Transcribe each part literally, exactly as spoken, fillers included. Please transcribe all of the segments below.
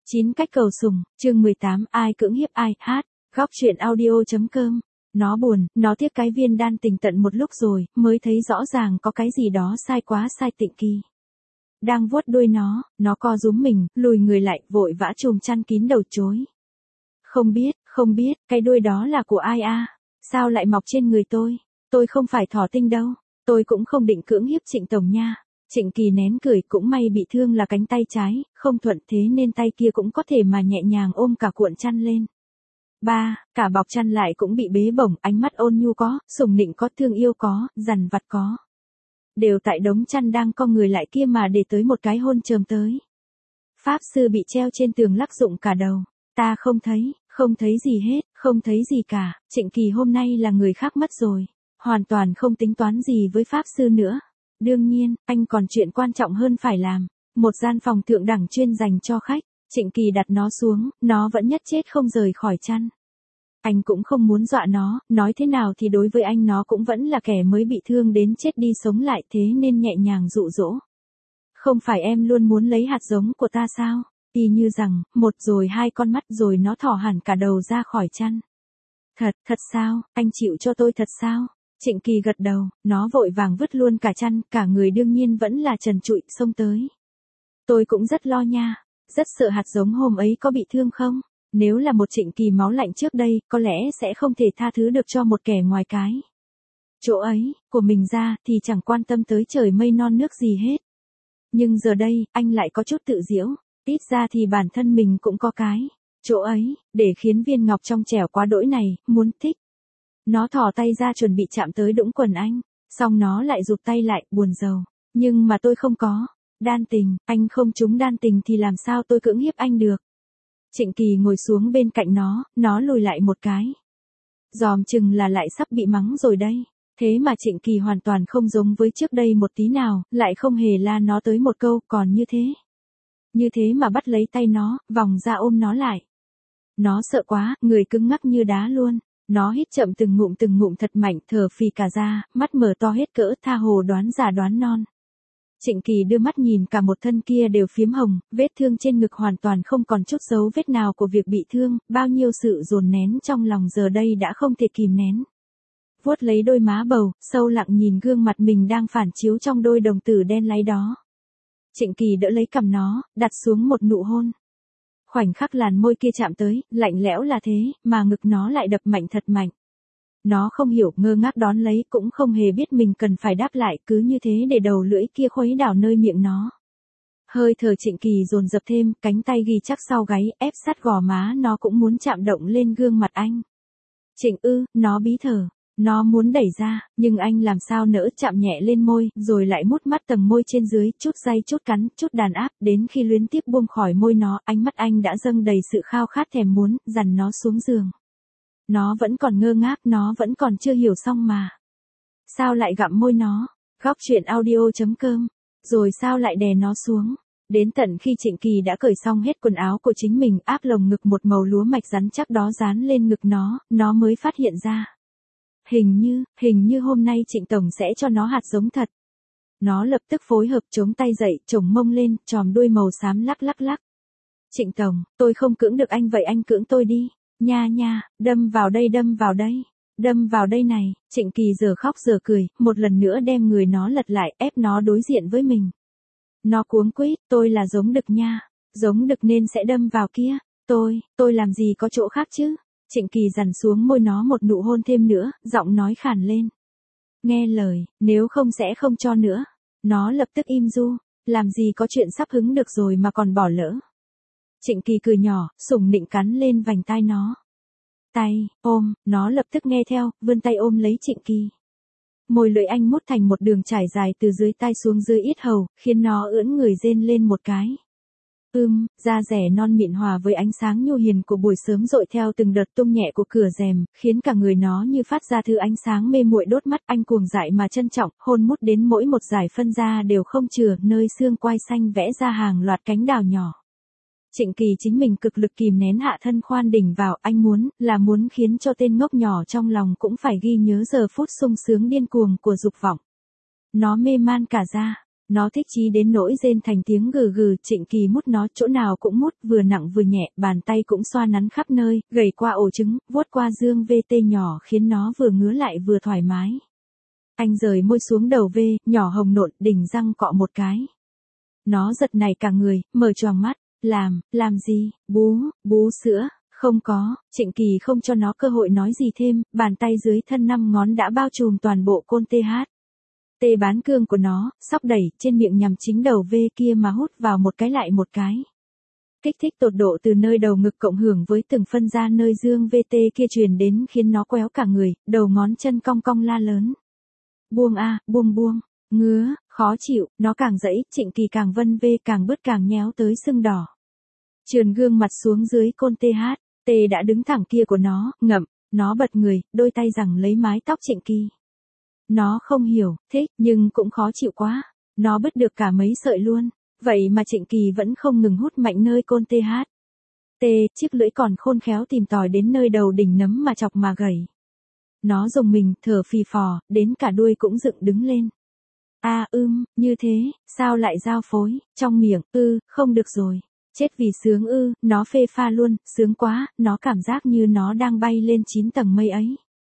chín cách cầu sủng, chương mười tám, ai cưỡng hiếp ai, hát, góc truyện audio.com. Nó buồn, nó tiếc cái viên đan tình tận một lúc rồi, mới thấy rõ ràng có cái gì đó sai quá sai Tịnh Kỳ. Đang vuốt đuôi nó, nó co rúm mình, lùi người lại, vội vã chùm chăn kín đầu chối. Không biết, không biết, cái đuôi đó là của ai a? Sao lại mọc trên người tôi? Tôi không phải thỏ tinh đâu, tôi cũng không định cưỡng hiếp Trịnh Tổng nha. Trịnh Kỳ nén cười, cũng may bị thương là cánh tay trái, không thuận thế nên tay kia cũng có thể mà nhẹ nhàng ôm cả cuộn chăn lên. Ba, cả bọc chăn lại cũng bị bế bổng, ánh mắt ôn nhu có, sủng nịnh có, thương yêu có, dằn vặt có. Đều tại đống chăn đang co người lại kia mà để tới một cái hôn chồm tới. Pháp sư bị treo trên tường lắc rụng cả đầu. Ta không thấy, không thấy gì hết, không thấy gì cả. Trịnh Kỳ hôm nay là người khác mất rồi. Hoàn toàn không tính toán gì với Pháp sư nữa. Đương nhiên, anh còn chuyện quan trọng hơn phải làm. Một gian phòng thượng đẳng chuyên dành cho khách. Trịnh Kỳ đặt nó xuống, nó vẫn nhất chết không rời khỏi chăn. Anh cũng không muốn dọa nó, nói thế nào thì đối với anh nó cũng vẫn là kẻ mới bị thương đến chết đi sống lại, thế nên nhẹ nhàng dụ dỗ. Không phải em luôn muốn lấy hạt giống của ta sao? Y như rằng, một rồi hai con mắt rồi nó thỏ hẳn cả đầu ra khỏi chăn. Thật, thật sao, anh chịu cho tôi thật sao? Trịnh Kỳ gật đầu, nó vội vàng vứt luôn cả chăn, cả người đương nhiên vẫn là trần trụi, xông tới. Tôi cũng rất lo nha, rất sợ hạt giống hôm ấy có bị thương không? Nếu là một Trịnh Kỳ máu lạnh trước đây, có lẽ sẽ không thể tha thứ được cho một kẻ ngoài cái. Chỗ ấy, của mình ra, thì chẳng quan tâm tới trời mây non nước gì hết. Nhưng giờ đây, anh lại có chút tự giễu, ít ra thì bản thân mình cũng có cái. Chỗ ấy, để khiến viên ngọc trong trẻo quá đỗi này, muốn thích. Nó thò tay ra chuẩn bị chạm tới đũng quần anh, xong nó lại rụt tay lại, buồn rầu. Nhưng mà tôi không có. Đan tình, anh không trúng đan tình thì làm sao tôi cưỡng hiếp anh được. Trịnh Kỳ ngồi xuống bên cạnh nó, nó lùi lại một cái. Dòm chừng là lại sắp bị mắng rồi đây. Thế mà Trịnh Kỳ hoàn toàn không giống với trước đây một tí nào, lại không hề la nó tới một câu, còn như thế. Như thế mà bắt lấy tay nó, vòng ra ôm nó lại. Nó sợ quá, người cứng ngắc như đá luôn. Nó hít chậm từng ngụm từng ngụm thật mạnh, thở phì cả ra, mắt mở to hết cỡ, tha hồ đoán già đoán non. Trịnh Kỳ đưa mắt nhìn cả một thân kia đều phiếm hồng, vết thương trên ngực hoàn toàn không còn chút dấu vết nào của việc bị thương, bao nhiêu sự dồn nén trong lòng giờ đây đã không thể kìm nén. Vuốt lấy đôi má bầu, sâu lặng nhìn gương mặt mình đang phản chiếu trong đôi đồng tử đen láy đó. Trịnh Kỳ đỡ lấy cằm nó, đặt xuống một nụ hôn. Khoảnh khắc làn môi kia chạm tới, lạnh lẽo là thế, mà ngực nó lại đập mạnh thật mạnh. Nó không hiểu, ngơ ngác đón lấy, cũng không hề biết mình cần phải đáp lại, cứ như thế để đầu lưỡi kia khuấy đảo nơi miệng nó. Hơi thở Trịnh Kỳ dồn dập thêm, cánh tay ghi chắc sau gáy, ép sát gò má nó cũng muốn chạm động lên gương mặt anh. Trịnh ư, nó bí thở, nó muốn đẩy ra, nhưng anh làm sao nỡ, chạm nhẹ lên môi, rồi lại mút mắt tầng môi trên dưới, chút day chút cắn, chút đàn áp, đến khi luyến tiếc buông khỏi môi nó, ánh mắt anh đã dâng đầy sự khao khát thèm muốn, dằn nó xuống giường. Nó vẫn còn ngơ ngác, nó vẫn còn chưa hiểu xong mà. Sao lại gặm môi nó? Góc truyện audio.com. Rồi sao lại đè nó xuống? Đến tận khi Trịnh Kỳ đã cởi xong hết quần áo của chính mình, áp lồng ngực một màu lúa mạch rắn chắc đó dán lên ngực nó, nó mới phát hiện ra. Hình như, hình như hôm nay Trịnh Tổng sẽ cho nó hạt giống thật. Nó lập tức phối hợp chống tay dậy, chổng mông lên, chòm đuôi màu xám lắc lắc lắc. Trịnh Tổng, tôi không cưỡng được anh vậy anh cưỡng tôi đi. Nha nha, đâm vào đây đâm vào đây, đâm vào đây này. Trịnh Kỳ giờ khóc giờ cười, một lần nữa đem người nó lật lại, ép nó đối diện với mình. Nó cuống quýt, tôi là giống đực nha, giống đực nên sẽ đâm vào kia, tôi, tôi làm gì có chỗ khác chứ. Trịnh Kỳ dằn xuống môi nó một nụ hôn thêm nữa, giọng nói khàn lên. Nghe lời, nếu không sẽ không cho nữa. Nó lập tức im ru, làm gì có chuyện sắp hứng được rồi mà còn bỏ lỡ. Trịnh Kỳ cười nhỏ, sủng nịnh cắn lên vành tai nó. Tay, ôm, nó lập tức nghe theo, vươn tay ôm lấy Trịnh Kỳ. Môi lưỡi anh mút thành một đường trải dài từ dưới tai xuống dưới yết hầu, khiến nó ưỡn người rên lên một cái. Ưm, da rẻ non mịn hòa với ánh sáng nhu hiền của buổi sớm dội theo từng đợt tung nhẹ của cửa rèm, khiến cả người nó như phát ra thứ ánh sáng mê muội đốt mắt. Anh cuồng dại mà trân trọng, hôn mút đến mỗi một dải phân da đều không chừa, nơi xương quai xanh vẽ ra hàng loạt cánh đào nhỏ. Trịnh Kỳ chính mình cực lực kìm nén hạ thân khoan đỉnh vào, anh muốn, là muốn khiến cho tên ngốc nhỏ trong lòng cũng phải ghi nhớ giờ phút sung sướng điên cuồng của dục vọng. Nó mê man cả ra. Nó thích chí đến nỗi rên thành tiếng gừ gừ, Trịnh Kỳ mút nó chỗ nào cũng mút, vừa nặng vừa nhẹ, bàn tay cũng xoa nắn khắp nơi, gầy qua ổ trứng, vuốt qua dương vê tê nhỏ khiến nó vừa ngứa lại vừa thoải mái. Anh rời môi xuống đầu V, nhỏ hồng nộn, đỉnh răng cọ một cái. Nó giật nảy cả người, mở choàng mắt, làm, làm gì, bú, bú sữa, không có, Trịnh Kỳ không cho nó cơ hội nói gì thêm, bàn tay dưới thân năm ngón đã bao trùm toàn bộ côn tê hát. Tê bán cương của nó, sóc đẩy, trên miệng nhằm chính đầu V kia mà hút vào một cái lại một cái. Kích thích tột độ từ nơi đầu ngực cộng hưởng với từng phân ra nơi dương vê tê kia truyền đến khiến nó quéo cả người, đầu ngón chân cong cong la lớn. Buông a, buông buông, ngứa, khó chịu, nó càng dãy, Trịnh Kỳ càng vân vê càng bứt càng nhéo tới sưng đỏ. Trườn gương mặt xuống dưới côn tê hát, tê đã đứng thẳng kia của nó, ngậm, nó bật người, đôi tay giằng lấy mái tóc Trịnh Kỳ. Nó không hiểu, thích, nhưng cũng khó chịu quá. Nó bứt được cả mấy sợi luôn. Vậy mà Trịnh Kỳ vẫn không ngừng hút mạnh nơi côn tê hát. Tê, chiếc lưỡi còn khôn khéo tìm tòi đến nơi đầu đỉnh nấm mà chọc mà gẩy. Nó dùng mình, thở phì phò, đến cả đuôi cũng dựng đứng lên. A à, ưm, như thế, sao lại giao phối, trong miệng, ư, không được rồi. Chết vì sướng ư, nó phê pha luôn, sướng quá, nó cảm giác như nó đang bay lên chín tầng mây ấy.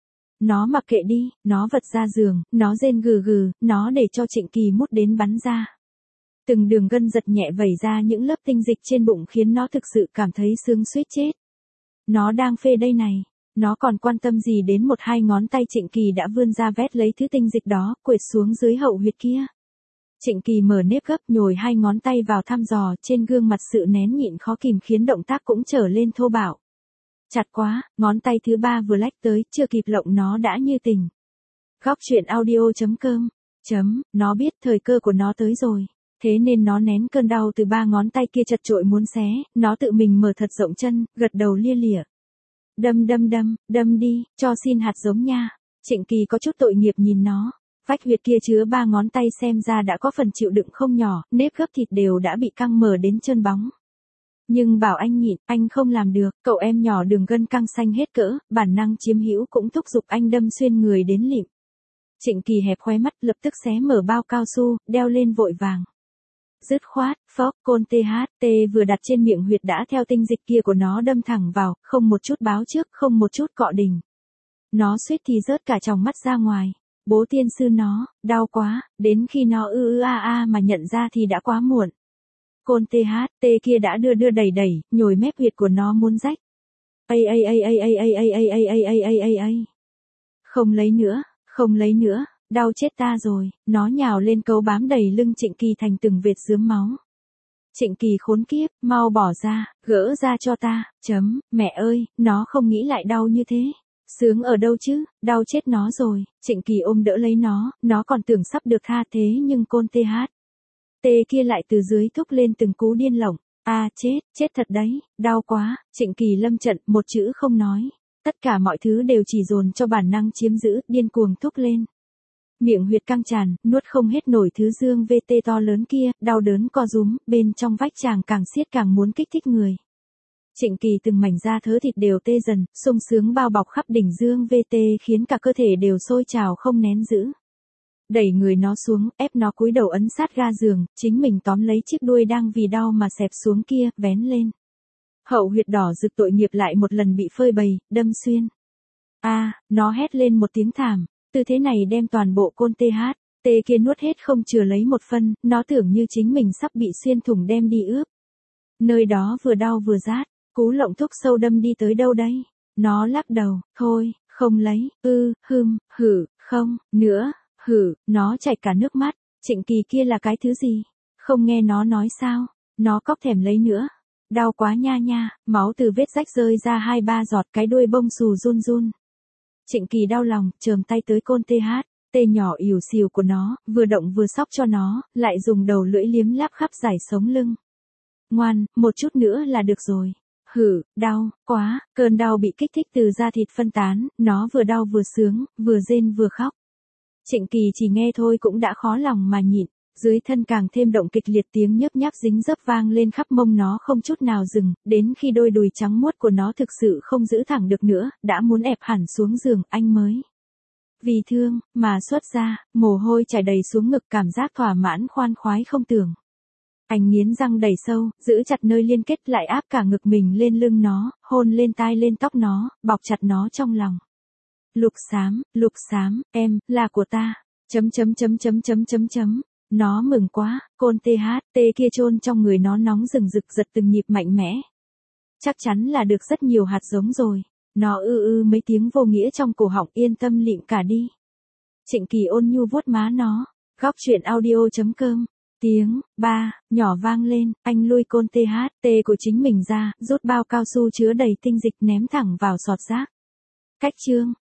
Nó mặc kệ đi, nó vật ra giường, nó rên gừ gừ, nó để cho Trịnh Kỳ mút đến bắn ra. Từng đường gân giật nhẹ vẩy ra những lớp tinh dịch trên bụng khiến nó thực sự cảm thấy sướng suýt chết. Nó đang phê đây này, nó còn quan tâm gì đến một hai ngón tay Trịnh Kỳ đã vươn ra vét lấy thứ tinh dịch đó, quệt xuống dưới hậu huyệt kia. Trịnh Kỳ mở nếp gấp nhồi hai ngón tay vào thăm dò, trên gương mặt sự nén nhịn khó kìm khiến động tác cũng trở lên thô bạo. Chặt quá, ngón tay thứ ba vừa lách tới, chưa kịp lộng nó đã như tình. Góc truyện audio chấm com, chấm, nó biết thời cơ của nó tới rồi. Thế nên nó nén cơn đau từ ba ngón tay kia chật chội muốn xé, nó tự mình mở thật rộng chân, gật đầu lia lịa. Đâm đâm đâm, đâm đi, cho xin hạt giống nha. Trịnh Kỳ có chút tội nghiệp nhìn nó. Vách huyệt kia chứa ba ngón tay xem ra đã có phần chịu đựng không nhỏ, nếp gấp thịt đều đã bị căng mở đến chân bóng. Nhưng bảo anh nhịn, anh không làm được, cậu em nhỏ đường gân căng xanh hết cỡ, bản năng chiếm hữu cũng thúc giục anh đâm xuyên người đến lịm. Trịnh Kỳ hẹp khóe mắt, lập tức xé mở bao cao su, đeo lên vội vàng. Dứt khoát, phốc, côn tê hát, tê vừa đặt trên miệng huyệt đã theo tinh dịch kia của nó đâm thẳng vào, không một chút báo trước, không một chút cọ đình. Nó suýt thì rớt cả tròng mắt ra ngoài. Bố tiên sư nó, đau quá, đến khi nó ư ư a a mà nhận ra thì đã quá muộn. Côn tê hát, tê kia đã đưa đưa đẩy đẩy, nhồi mép huyệt của nó muốn rách. Ây ây ây ây ây ây ây ây ây ây ây ây ây ây. Không lấy nữa, không lấy nữa, đau chết ta rồi, nó nhào lên cấu bám đầy lưng Trịnh Kỳ thành từng vệt rướm máu. Trịnh Kỳ khốn kiếp, mau bỏ ra, gỡ ra cho ta, chấm, mẹ ơi, nó không nghĩ lại đau như thế. Sướng ở đâu chứ, đau chết nó rồi, Trịnh Kỳ ôm đỡ lấy nó, nó còn tưởng sắp được tha thế nhưng côn tê hát. Tê kia lại từ dưới thúc lên từng cú điên lỏng, a à, chết, chết thật đấy, đau quá, Trịnh Kỳ lâm trận, một chữ không nói. Tất cả mọi thứ đều chỉ dồn cho bản năng chiếm giữ, điên cuồng thúc lên. Miệng huyệt căng tràn, nuốt không hết nổi thứ dương vê tê to lớn kia, đau đớn co rúm, bên trong vách chàng càng siết càng muốn kích thích người. Trịnh Kỳ từng mảnh da thớ thịt đều tê dần, sung sướng bao bọc khắp đỉnh dương vê tê khiến cả cơ thể đều sôi trào không nén giữ. Đẩy người nó xuống, ép nó cúi đầu ấn sát ga giường, chính mình tóm lấy chiếc đuôi đang vì đau mà xẹp xuống kia, vén lên. Hậu huyệt đỏ rực tội nghiệp lại một lần bị phơi bày, đâm xuyên. A, à, nó hét lên một tiếng thảm, tư thế này đem toàn bộ côn tê hát, tê kia nuốt hết không chừa lấy một phân, nó tưởng như chính mình sắp bị xuyên thủng đem đi ướp. Nơi đó vừa đau vừa rát, cú lộng thúc sâu đâm đi tới đâu đây? Nó lắc đầu, thôi, không lấy, ư, hừm, hử, không, nữa, hử, nó chảy cả nước mắt, Trịnh Kỳ kia là cái thứ gì? Không nghe nó nói sao? Nó cóc thèm lấy nữa. Đau quá nha nha, máu từ vết rách rơi ra hai ba giọt, cái đuôi bông xù run run. Trịnh Kỳ đau lòng, chườm tay tới côn tê hát, tê nhỏ ỉu xìu của nó, vừa động vừa sóc cho nó, lại dùng đầu lưỡi liếm láp khắp dải sống lưng. Ngoan, một chút nữa là được rồi. Hử, đau, quá, cơn đau bị kích thích từ da thịt phân tán, nó vừa đau vừa sướng, vừa rên vừa khóc. Trịnh Kỳ chỉ nghe thôi cũng đã khó lòng mà nhịn, dưới thân càng thêm động kịch liệt, tiếng nhấp nháp dính dấp vang lên khắp mông nó không chút nào dừng, đến khi đôi đùi trắng muốt của nó thực sự không giữ thẳng được nữa, đã muốn ép hẳn xuống giường, anh mới Vì thương, mà xuất ra, mồ hôi chảy đầy xuống ngực cảm giác thỏa mãn khoan khoái không tưởng. Anh nghiến răng đẩy sâu, giữ chặt nơi liên kết lại áp cả ngực mình lên lưng nó, hôn lên tai lên tóc nó, bọc chặt nó trong lòng. Lục xám, lục xám, em, là của ta. Chấm chấm chấm chấm chấm chấm chấm. Nó mừng quá, côn tê hát, tê kia chôn trong người nó nóng rừng rực giật từng nhịp mạnh mẽ. Chắc chắn là được rất nhiều hạt giống rồi. Nó ư ư mấy tiếng vô nghĩa trong cổ họng yên tâm lịm cả đi. Trịnh Kỳ ôn nhu vuốt má nó. Góc truyện audio chấm com. Tiếng, ba, nhỏ vang lên, anh lui côn tê hát, tê của chính mình ra, rút bao cao su chứa đầy tinh dịch ném thẳng vào sọt rác. Cách chương.